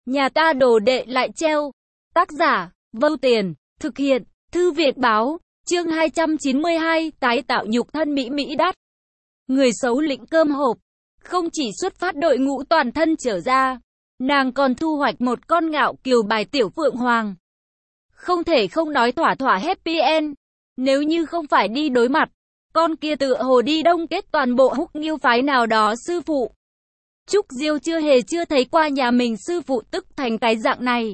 Nhà ta đồ đệ lại treo. Tác giả, Vâu Tiền, thực hiện, Thư Viện Báo, chương 292, tái tạo nhục thân Mỹ Mỹ đắt. Người xấu lĩnh cơm hộp, không chỉ xuất phát đội ngũ toàn thân trở ra, nàng còn thu hoạch một con ngạo kiều bài tiểu phượng hoàng. Không thể không nói thỏa thỏa happy end, nếu như không phải đi đối mặt, con kia tựa hồ đi đông kết toàn bộ Húc Nghiêu phái nào đó sư phụ. Trúc Diêu chưa thấy qua nhà mình sư phụ tức thành cái dạng này.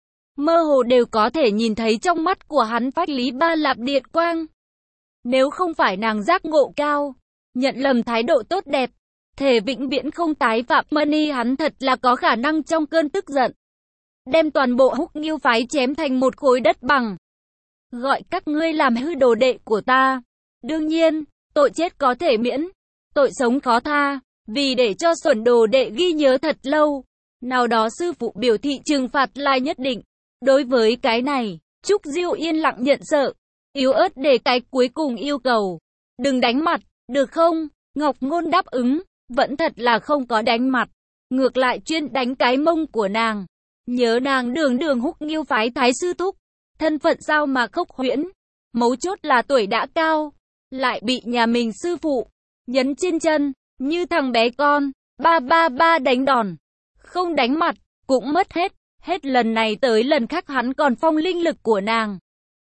Mơ hồ đều có thể nhìn thấy trong mắt của hắn phách lý ba lạp điện quang. Nếu không phải nàng giác ngộ cao, nhận lầm thái độ tốt đẹp, thể vĩnh viễn không tái phạm Money, hắn thật là có khả năng trong cơn tức giận đem toàn bộ Húc Nghiêu phái chém thành một khối đất bằng. Gọi các ngươi làm hư đồ đệ của ta. Đương nhiên, tội chết có thể miễn, tội sống khó tha, vì để cho xuẩn đồ đệ ghi nhớ thật lâu. Nào đó sư phụ biểu thị trừng phạt là nhất định. Đối với cái này, Trúc Diêu yên lặng nhận sợ, yếu ớt để cái cuối cùng yêu cầu. Đừng đánh mặt, được không? Ngọc Ngôn đáp ứng, vẫn thật là không có đánh mặt. Ngược lại chuyên đánh cái mông của nàng. Nhớ nàng đường Húc Nghiêu phái thái sư thúc. Thân phận sao mà khốc huyễn. Mấu chốt là tuổi đã cao. Lại bị nhà mình sư phụ nhấn trên chân, như thằng bé con. Ba đánh đòn. Không đánh mặt, cũng mất hết. Hết lần này tới lần khác hắn còn phong linh lực của nàng.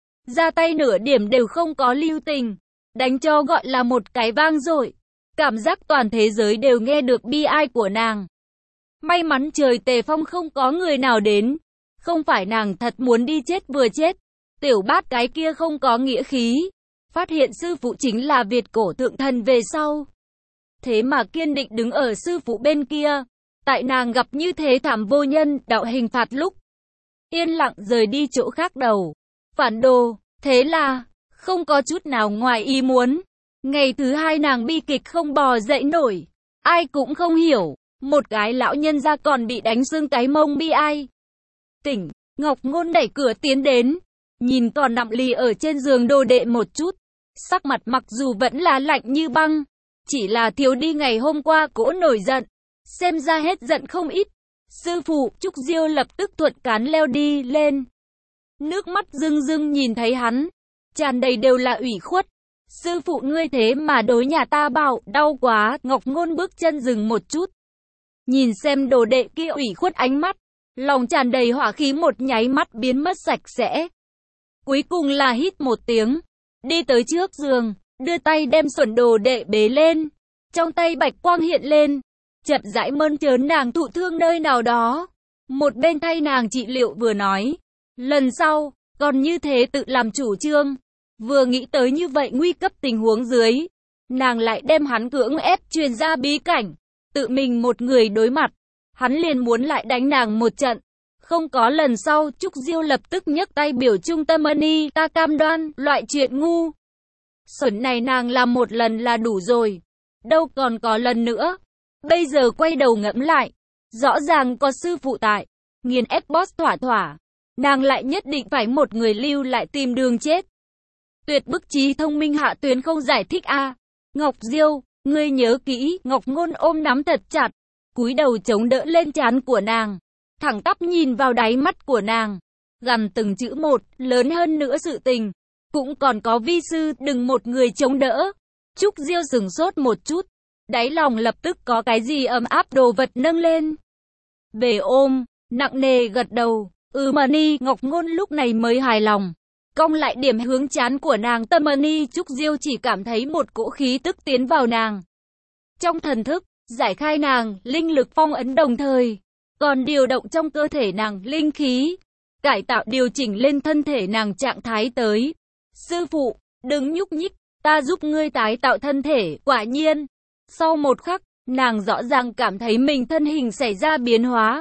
Ra tay nửa điểm đều không có lưu tình. Đánh cho gọi là một cái vang dội. Cảm giác toàn thế giới đều nghe được bi ai của nàng. May mắn trời tề phong không có người nào đến. Không phải nàng thật muốn đi chết vừa chết. Tiểu bát cái kia không có nghĩa khí. Phát hiện sư phụ chính là Việt cổ thượng thần về sau. Thế mà kiên định đứng ở sư phụ bên kia. Tại nàng gặp như thế thảm vô nhân đạo hình phạt lúc. Yên lặng rời đi chỗ khác đầu. Phản đồ, thế là, không có chút nào ngoài ý muốn. Ngày thứ hai nàng bi kịch không bò dậy nổi. Ai cũng không hiểu, một cái lão nhân ra còn bị đánh xương cái mông bi ai. Tỉnh, Ngọc Ngôn đẩy cửa tiến đến. Nhìn còn nằm lì ở trên giường đồ đệ một chút. Sắc mặt mặc dù vẫn là lạnh như băng. Chỉ là thiếu đi ngày hôm qua cỗ nổi giận. Xem ra hết giận không ít. Sư phụ, Trúc Diêu lập tức thuận cán leo đi lên. Nước mắt rưng rưng nhìn thấy hắn. Tràn đầy đều là ủy khuất. Sư phụ ngươi thế mà đối nhà ta bảo, đau quá. Ngọc Ngôn bước chân dừng một chút. Nhìn xem đồ đệ kia ủy khuất ánh mắt. Lòng tràn đầy hỏa khí một nháy mắt biến mất sạch sẽ. Cuối cùng là hít một tiếng. Đi tới trước giường, đưa tay đem xuẩn đồ đệ bế lên. Trong tay bạch quang hiện lên. Chậm rãi mơn trớn nàng thụ thương nơi nào đó. Một bên thay nàng trị liệu vừa nói. Lần sau, còn như thế tự làm chủ trương. Vừa nghĩ tới như vậy nguy cấp tình huống dưới. Nàng lại đem hắn cưỡng ép truyền ra bí cảnh. Tự mình một người đối mặt. Hắn liền muốn lại đánh nàng một trận. Không có lần sau, Trúc Diêu lập tức nhấc tay biểu trung tâm Money, ta cam đoan, loại chuyện ngu. Xuẩn này nàng làm một lần là đủ rồi. Đâu còn có lần nữa. Bây giờ quay đầu ngẫm lại, rõ ràng có sư phụ tại, nghiền ép boss thỏa, nàng lại nhất định phải một người lưu lại tìm đường chết. Tuyệt bức trí thông minh Hạ Tuyến không giải thích a. Ngọc Diêu, ngươi nhớ kỹ. Ngọc Ngôn ôm nắm thật chặt, cúi đầu chống đỡ lên trán của nàng, thẳng tắp nhìn vào đáy mắt của nàng, gằn từng chữ một, lớn hơn nữa sự tình, cũng còn có vi sư, đừng một người chống đỡ. Trúc Diêu sửng sốt một chút. Đáy lòng lập tức có cái gì ấm áp đồ vật nâng lên. Về ôm, nặng nề gật đầu. Money, Ngọc Ngôn lúc này mới hài lòng. Cong lại điểm hướng trán của nàng. Tâm Money, Trúc Diêu chỉ cảm thấy một cỗ khí tức tiến vào nàng. Trong thần thức, giải khai nàng, linh lực phong ấn đồng thời. Còn điều động trong cơ thể nàng, linh khí. Cải tạo điều chỉnh lên thân thể nàng trạng thái tới. Sư phụ, đừng nhúc nhích, ta giúp ngươi tái tạo thân thể. Quả nhiên. Sau một khắc, nàng rõ ràng cảm thấy mình thân hình xảy ra biến hóa.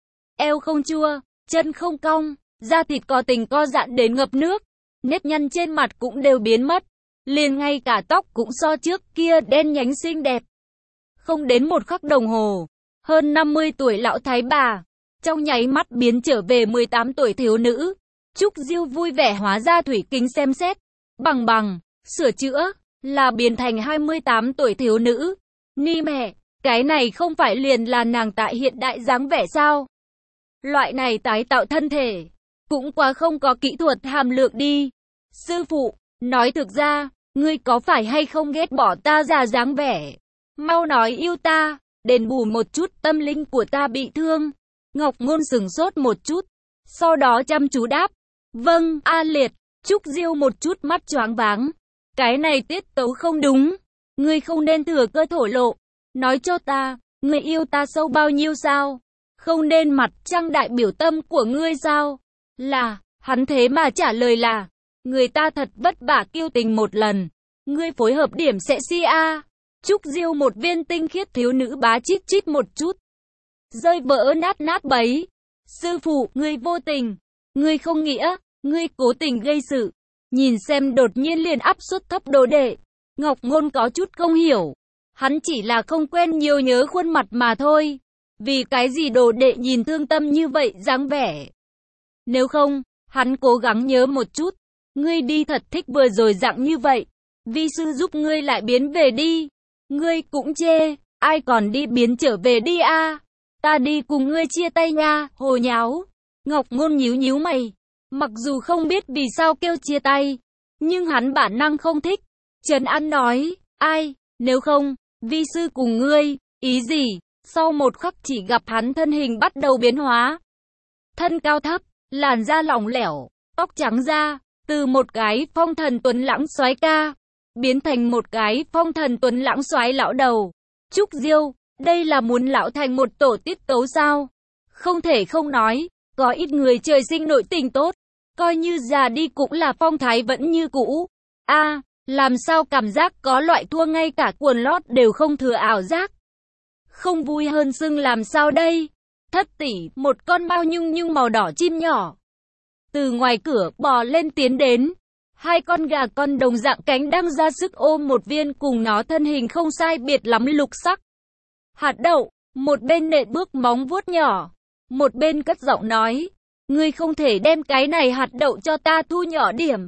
Eo không chua, chân không cong, da thịt co tình co giãn đến ngập nước. Nếp nhăn trên mặt cũng đều biến mất. Liền ngay cả tóc cũng so trước kia đen nhánh xinh đẹp. Không đến một khắc đồng hồ, hơn 50 tuổi lão thái bà, trong nháy mắt biến trở về 18 tuổi thiếu nữ. Trúc Diêu vui vẻ hóa ra thủy kính xem xét. Bằng, sửa chữa. Là biến thành 28 tuổi thiếu nữ. Ni mẹ, cái này không phải liền là nàng tại hiện đại dáng vẻ sao? Loại này tái tạo thân thể, cũng quá không có kỹ thuật hàm lượng đi. Sư phụ, nói thực ra, ngươi có phải hay không ghét bỏ ta già dáng vẻ? Mau nói yêu ta, đền bù một chút tâm linh của ta bị thương. Ngọc Ngôn sừng sốt một chút, sau đó chăm chú đáp. Vâng, A Liệt. Trúc Diêu một chút mắt choáng váng. Cái này tiết tấu không đúng. Ngươi không nên thừa cơ thổ lộ. Nói cho ta, ngươi yêu ta sâu bao nhiêu sao? Không nên mặt trăng đại biểu tâm của ngươi sao? Là, hắn thế mà trả lời là, người ta thật vất vả kiêu tình một lần. Ngươi phối hợp điểm sẽ si a. Trúc Diêu một viên tinh khiết thiếu nữ bá chít chít một chút. Rơi vỡ nát nát bấy. Sư phụ, ngươi vô tình. Ngươi không nghĩa, ngươi cố tình gây sự. Nhìn xem đột nhiên liền áp suất thấp đồ đệ. Ngọc Ngôn có chút không hiểu. Hắn chỉ là không quen nhiều nhớ khuôn mặt mà thôi. Vì cái gì đồ đệ nhìn thương tâm như vậy dáng vẻ. Nếu không, hắn cố gắng nhớ một chút. Ngươi đi thật thích vừa rồi dạng như vậy. Vi sư giúp ngươi lại biến về đi. Ngươi cũng chê, ai còn đi biến trở về đi a? Ta đi cùng ngươi chia tay nha, hồ nháo. Ngọc Ngôn nhíu nhíu mày. Mặc dù không biết vì sao kêu chia tay, nhưng hắn bản năng không thích. Trần An nói, ai, nếu không, vi sư cùng ngươi, ý gì? Sau một khắc chỉ gặp hắn thân hình bắt đầu biến hóa. Thân cao thấp, làn da lỏng lẻo, tóc trắng da, từ một cái phong thần tuấn lãng soái ca, biến thành một cái phong thần tuấn lãng soái lão đầu. Trúc Diêu, đây là muốn lão thành một tổ tiết tấu sao? Không thể không nói, có ít người trời sinh nội tình tốt, coi như già đi cũng là phong thái vẫn như cũ. A, làm sao cảm giác có loại thua ngay cả quần lót đều không thừa ảo giác. Không vui hơn sưng làm sao đây? Thất tỷ, một con bao nhung nhung màu đỏ chim nhỏ. Từ ngoài cửa bò lên tiến đến. Hai con gà con đồng dạng cánh đang ra sức ôm một viên cùng nó thân hình không sai biệt lắm lục sắc. Hạt đậu, một bên nện bước móng vuốt nhỏ, một bên cất giọng nói. Ngươi không thể đem cái này hạt đậu cho ta thu nhỏ điểm.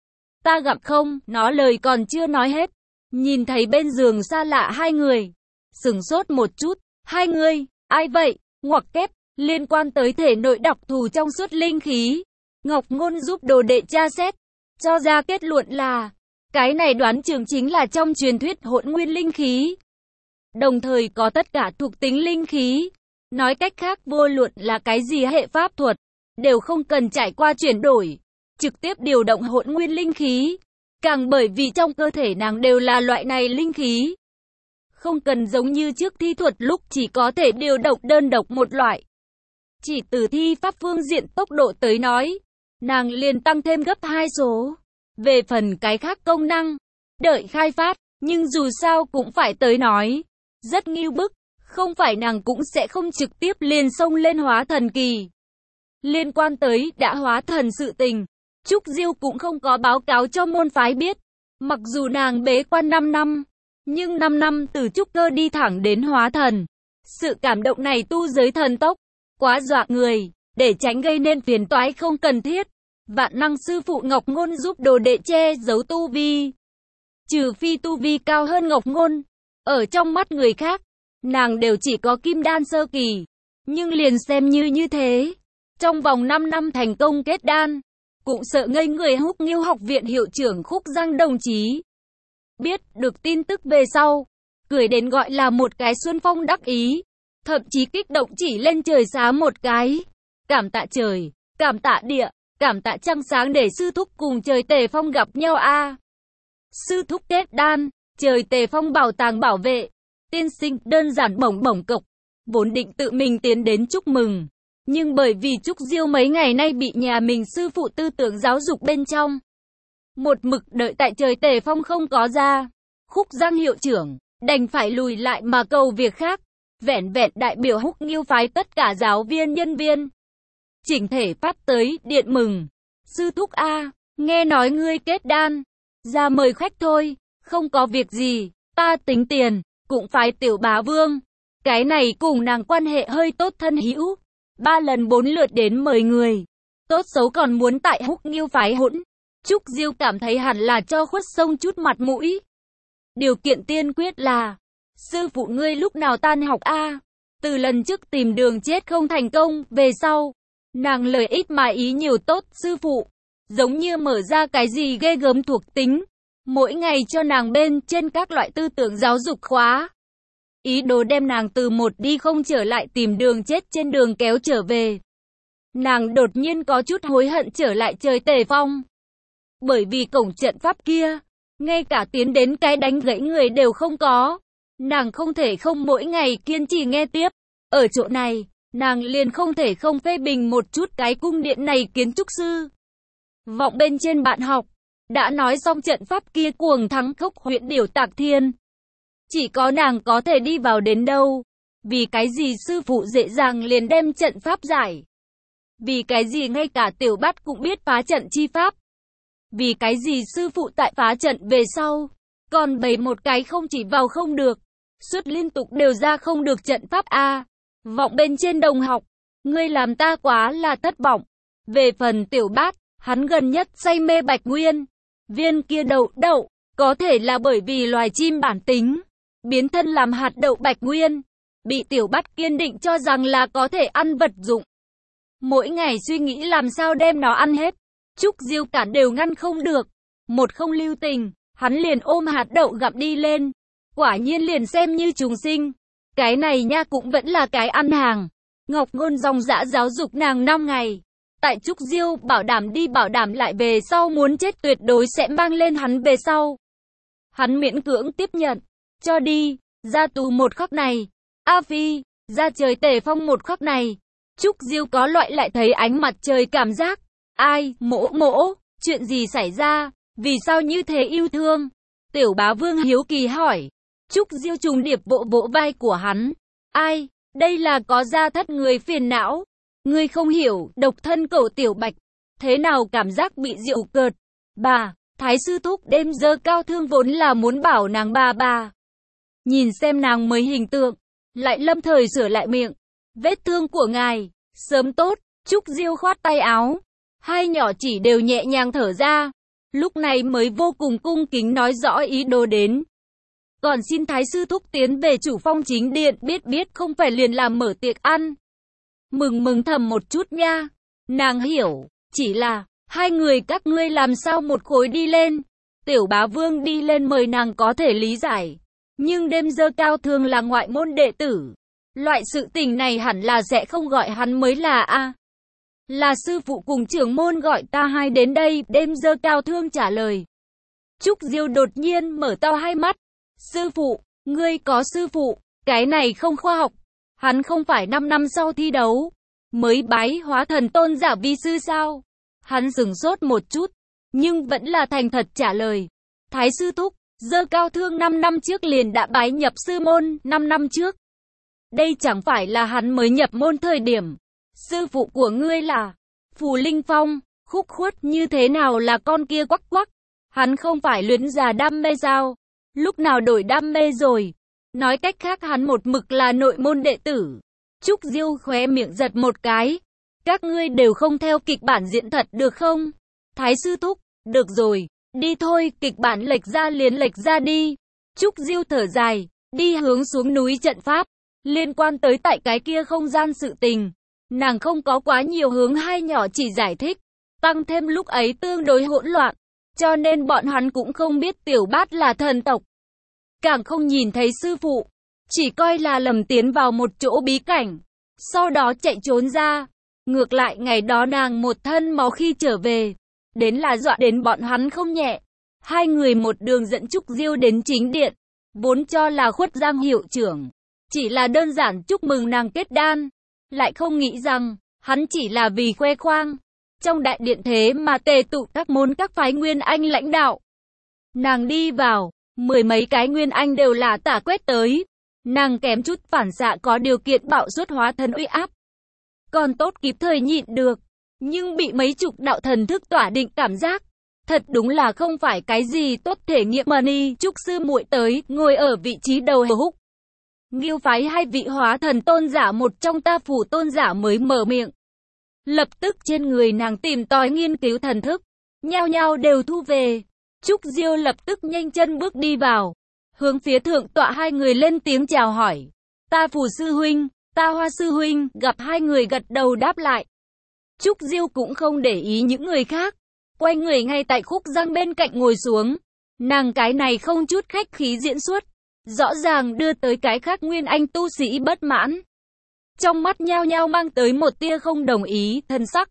Ta gặp không, nó lời còn chưa nói hết. Nhìn thấy bên giường xa lạ hai người. Sửng sốt một chút, hai người, ai vậy? Ngoặc kép, liên quan tới thể nội đặc thù trong suốt linh khí. Ngọc Ngôn giúp đồ đệ tra xét, cho ra kết luận là, cái này đoán chừng chính là trong truyền thuyết hỗn nguyên linh khí. Đồng thời có tất cả thuộc tính linh khí. Nói cách khác vô luận là cái gì hệ pháp thuật, đều không cần trải qua chuyển đổi, trực tiếp điều động hỗn nguyên linh khí. Càng bởi vì trong cơ thể nàng đều là loại này linh khí. Không cần giống như trước thi thuật lúc chỉ có thể điều động đơn độc một loại. Chỉ từ thi pháp phương diện tốc độ tới nói, nàng liền tăng thêm gấp 2 số. Về phần cái khác công năng, đợi khai phát, nhưng dù sao cũng phải tới nói. Rất ngưu bức, không phải nàng cũng sẽ không trực tiếp liền xông lên hóa thần kỳ. Liên quan tới đã hóa thần sự tình, Trúc Diêu cũng không có báo cáo cho môn phái biết. Mặc dù nàng bế quan 5 năm, nhưng 5 năm từ trúc cơ đi thẳng đến hóa thần. Sự cảm động này tu giới thần tốc, quá dọa người, để tránh gây nên phiền toái không cần thiết. Vạn năng sư phụ Ngọc Ngôn giúp đồ đệ che giấu tu vi. Trừ phi tu vi cao hơn Ngọc Ngôn, ở trong mắt người khác, nàng đều chỉ có kim đan sơ kỳ. Nhưng liền xem như thế, trong vòng 5 năm thành công kết đan, cũng sợ ngây người Húc Nghiêu học viện hiệu trưởng Khúc Giang đồng chí. Biết được tin tức về sau, cười đến gọi là một cái xuân phong đắc ý, thậm chí kích động chỉ lên trời xá một cái. Cảm tạ trời, cảm tạ địa, cảm tạ trăng sáng để sư thúc cùng trời Tề Phong gặp nhau a. Sư thúc kết đan, trời Tề Phong bảo tàng bảo vệ, tiên sinh đơn giản bổng bổng cộc, vốn định tự mình tiến đến chúc mừng. Nhưng bởi vì Trúc Diêu mấy ngày nay bị nhà mình sư phụ tư tưởng giáo dục bên trong, một mực đợi tại trời Tề Phong không có ra, Khúc Giang hiệu trưởng đành phải lùi lại mà cầu việc khác, vẻn vẹn đại biểu Húc Nghiêu phái tất cả giáo viên nhân viên chỉnh thể phát tới điện mừng. Sư thúc a, nghe nói ngươi kết đan, ra mời khách thôi, không có việc gì, ta tính tiền, cũng phái tiểu bá vương. Cái này cùng nàng quan hệ hơi tốt thân hữu, 3 lần 4 lượt đến mời người, tốt xấu còn muốn tại Húc Nghiêu phái hỗn. Trúc Diêu cảm thấy hẳn là cho khuất sông chút mặt mũi. Điều kiện tiên quyết là, sư phụ ngươi lúc nào tan học a? Từ lần trước tìm đường chết không thành công, về sau, nàng lời ít mà ý nhiều tốt, sư phụ. Giống như mở ra cái gì ghê gớm thuộc tính. Mỗi ngày cho nàng bên trên các loại tư tưởng giáo dục khóa. Ý đồ đem nàng từ một đi không trở lại tìm đường chết trên đường kéo trở về. Nàng đột nhiên có chút hối hận trở lại chơi Tề Phong. Bởi vì cổng trận pháp kia, ngay cả tiến đến cái đánh gãy người đều không có. Nàng không thể không mỗi ngày kiên trì nghe tiếp. Ở chỗ này, nàng liền không thể không phê bình một chút cái cung điện này kiến trúc sư. Vọng bên trên bạn học, đã nói xong trận pháp kia cuồng thắng khốc huyễn điểu tạc thiên. Chỉ có nàng có thể đi vào đến đâu. Vì cái gì sư phụ dễ dàng liền đem trận pháp giải. Vì cái gì ngay cả Tiểu Bát cũng biết phá trận chi pháp. Vì cái gì sư phụ tại phá trận về sau, còn bày một cái không chỉ vào không được, suốt liên tục đều ra không được trận pháp a. Vọng bên trên đồng học, ngươi làm ta quá là thất vọng. Về phần Tiểu Bát, hắn gần nhất say mê Bạch Nguyên. Viên kia đậu, có thể là bởi vì loài chim bản tính, biến thân làm hạt đậu Bạch Nguyên, bị Tiểu Bát kiên định cho rằng là có thể ăn vật dụng. Mỗi ngày suy nghĩ làm sao đem nó ăn hết, Trúc Diêu cản đều ngăn không được. Một không lưu tình, hắn liền ôm hạt đậu gặm đi lên. Quả nhiên liền xem như trùng sinh. Cái này nha cũng vẫn là cái ăn hàng. Ngọc Ngôn dòng dã giáo dục nàng 5 ngày. Tại Trúc Diêu bảo đảm đi bảo đảm lại về sau muốn chết tuyệt đối sẽ mang lên hắn về sau. Hắn miễn cưỡng tiếp nhận. Cho đi, ra tù một khắc này. A Phi, ra trời Tề Phong một khắc này. Trúc Diêu có loại lại thấy ánh mặt trời cảm giác. Ai, mỗ, chuyện gì xảy ra, vì sao như thế yêu thương? Tiểu Bá Vương hiếu kỳ hỏi. Trúc Diêu trùng điệp vỗ vỗ vai của hắn. Ai, đây là có gia thất người phiền não. Ngươi không hiểu, độc thân cậu Tiểu Bạch. Thế nào cảm giác bị diệu cợt? Bà, Thái sư thúc đêm dơ cao thương vốn là muốn bảo nàng bà. Nhìn xem nàng mới hình tượng, lại lâm thời sửa lại miệng. Vết thương của ngài, sớm tốt. Trúc Diêu khoát tay áo. Hai nhỏ chỉ đều nhẹ nhàng thở ra. Lúc này mới vô cùng cung kính nói rõ ý đồ đến. Còn xin Thái sư thúc tiến về chủ phong chính điện, biết không phải liền làm mở tiệc ăn. Mừng thầm một chút nha. Nàng hiểu, chỉ là, hai người các ngươi làm sao một khối đi lên. Tiểu Bá Vương đi lên mời nàng có thể lý giải. Nhưng đêm dơ cao thường là ngoại môn đệ tử. Loại sự tình này hẳn là sẽ không gọi hắn mới là a. Là sư phụ cùng trưởng môn gọi ta hai đến đây, đêm dơ cao thương trả lời. Trúc Diêu đột nhiên mở to hai mắt. Sư phụ, ngươi có sư phụ, cái này không khoa học. Hắn không phải 5 năm sau thi đấu, mới bái hóa thần tôn giả vi sư sao? Hắn sửng sốt một chút, nhưng vẫn là thành thật trả lời. Thái sư thúc, dơ cao thương 5 năm trước liền đã bái nhập sư môn, 5 năm trước. Đây chẳng phải là hắn mới nhập môn thời điểm. Sư phụ của ngươi là Phù Linh Phong, khúc khuất như thế nào là con kia quắc quắc. Hắn không phải luyến già đam mê sao? Lúc nào đổi đam mê rồi? Nói cách khác hắn một mực là nội môn đệ tử. Trúc Diêu khóe miệng giật một cái. Các ngươi đều không theo kịch bản diễn thật được không? Thái sư thúc, được rồi, đi thôi, kịch bản lệch ra liền lệch ra đi. Trúc Diêu thở dài, đi hướng xuống núi trận pháp. Liên quan tới tại cái kia không gian sự tình, nàng không có quá nhiều hướng hai nhỏ chỉ giải thích. Tăng thêm lúc ấy tương đối hỗn loạn, cho nên bọn hắn cũng không biết Tiểu Bát là thần tộc. Càng không nhìn thấy sư phụ, chỉ coi là lầm tiến vào một chỗ bí cảnh, sau đó chạy trốn ra. Ngược lại ngày đó nàng một thân máu khi trở về, đến là dọa đến bọn hắn không nhẹ. Hai người một đường dẫn Trúc Diêu đến chính điện, vốn cho là Khuất Giang hiệu trưởng, chỉ là đơn giản chúc mừng nàng kết đan, lại không nghĩ rằng, hắn chỉ là vì khoe khoang. Trong đại điện thế mà tề tụ các môn các phái Nguyên Anh lãnh đạo. Nàng đi vào, 10 mấy cái Nguyên Anh đều là tả quét tới. Nàng kém chút phản xạ có điều kiện bạo xuất hóa thân uy áp. Còn tốt kịp thời nhịn được, nhưng bị mấy chục đạo thần thức tỏa định cảm giác. Thật đúng là không phải cái gì tốt thể nghiệm mà ni. Trúc sư muội tới, ngồi ở vị trí đầu húc. Nghiêu phái hai vị hóa thần tôn giả, một trong ta phủ tôn giả mới mở miệng. Lập tức trên người nàng tìm tòi nghiên cứu thần thức, nhao nhao đều thu về. Trúc Diêu lập tức nhanh chân bước đi vào, hướng phía thượng tọa hai người lên tiếng chào hỏi. Ta phủ sư huynh, Ta Hoa sư huynh, gặp hai người gật đầu đáp lại. Trúc Diêu cũng không để ý những người khác, quay người ngay tại khúc giang bên cạnh ngồi xuống. Nàng cái này không chút khách khí diễn xuất, rõ ràng đưa tới cái khác nguyên anh tu sĩ bất mãn. Trong mắt nhao nhao mang tới một tia không đồng ý, thân sắc.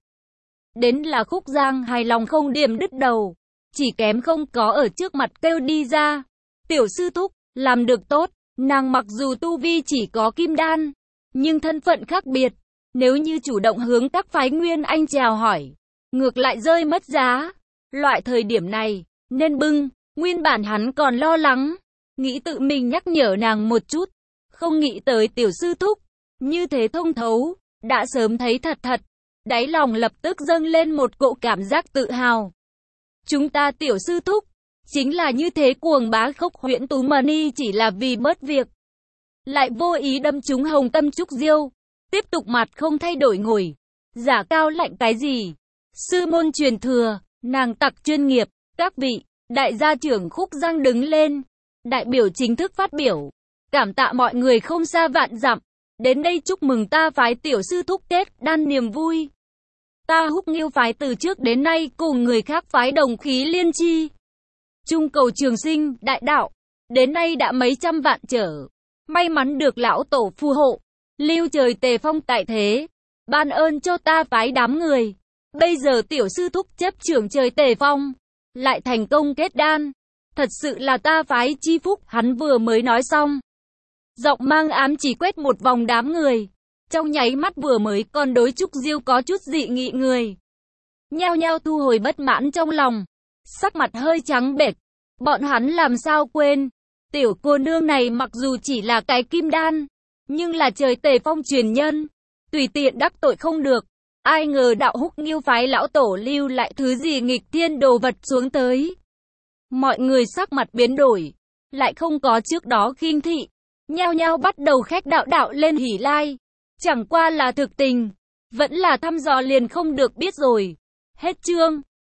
Đến là khúc giang hài lòng không điểm đứt đầu, chỉ kém không có ở trước mặt kêu đi ra. Tiểu sư thúc, làm được tốt, nàng mặc dù tu vi chỉ có kim đan, nhưng thân phận khác biệt. Nếu như chủ động hướng các phái nguyên anh chào hỏi, ngược lại rơi mất giá. Loại thời điểm này, nên bưng, nguyên bản hắn còn lo lắng, nghĩ tự mình nhắc nhở nàng một chút, không nghĩ tới tiểu sư thúc, như thế thông thấu, đã sớm thấy thật, đáy lòng lập tức dâng lên một cỗ cảm giác tự hào. Chúng ta tiểu sư thúc, chính là như thế cuồng bá khốc huyễn tú mà ni chỉ là vì bớt việc. Lại vô ý đâm trúng hồng tâm Trúc Diêu, tiếp tục mặt không thay đổi ngồi, giả cao lạnh cái gì. Sư môn truyền thừa, nàng tặc chuyên nghiệp, các vị, đại gia trưởng Khúc Giang đứng lên, đại biểu chính thức phát biểu, cảm tạ mọi người không xa vạn dặm, đến đây chúc mừng ta phái tiểu sư thúc Tết đan niềm vui. Ta Húc Nghiêu phái từ trước đến nay cùng người khác phái đồng khí liên chi, chung cầu trường sinh, đại đạo, đến nay đã mấy trăm vạn trở, may mắn được lão tổ phù hộ, lưu trời tề phong tại thế, ban ơn cho ta phái đám người. Bây giờ tiểu sư thúc chấp trưởng trời tề phong, lại thành công kết đan, thật sự là ta phái chi phúc. Hắn vừa mới nói xong, giọng mang ám chỉ quét một vòng đám người, trong nháy mắt vừa mới còn đối Trúc Diêu có chút dị nghị người, nhao nhao thu hồi bất mãn trong lòng, sắc mặt hơi trắng bệch. Bọn hắn làm sao quên, tiểu cô nương này mặc dù chỉ là cái kim đan, nhưng là trời tề phong truyền nhân, tùy tiện đắc tội không được. Ai ngờ đạo Húc Nghiêu phái lão tổ lưu lại thứ gì nghịch thiên đồ vật xuống tới. Mọi người sắc mặt biến đổi, lại không có trước đó khinh thị, nhao nhao bắt đầu khách đạo lên hỉ lai. Chẳng qua là thực tình, vẫn là thăm dò liền không được biết rồi. Hết chương.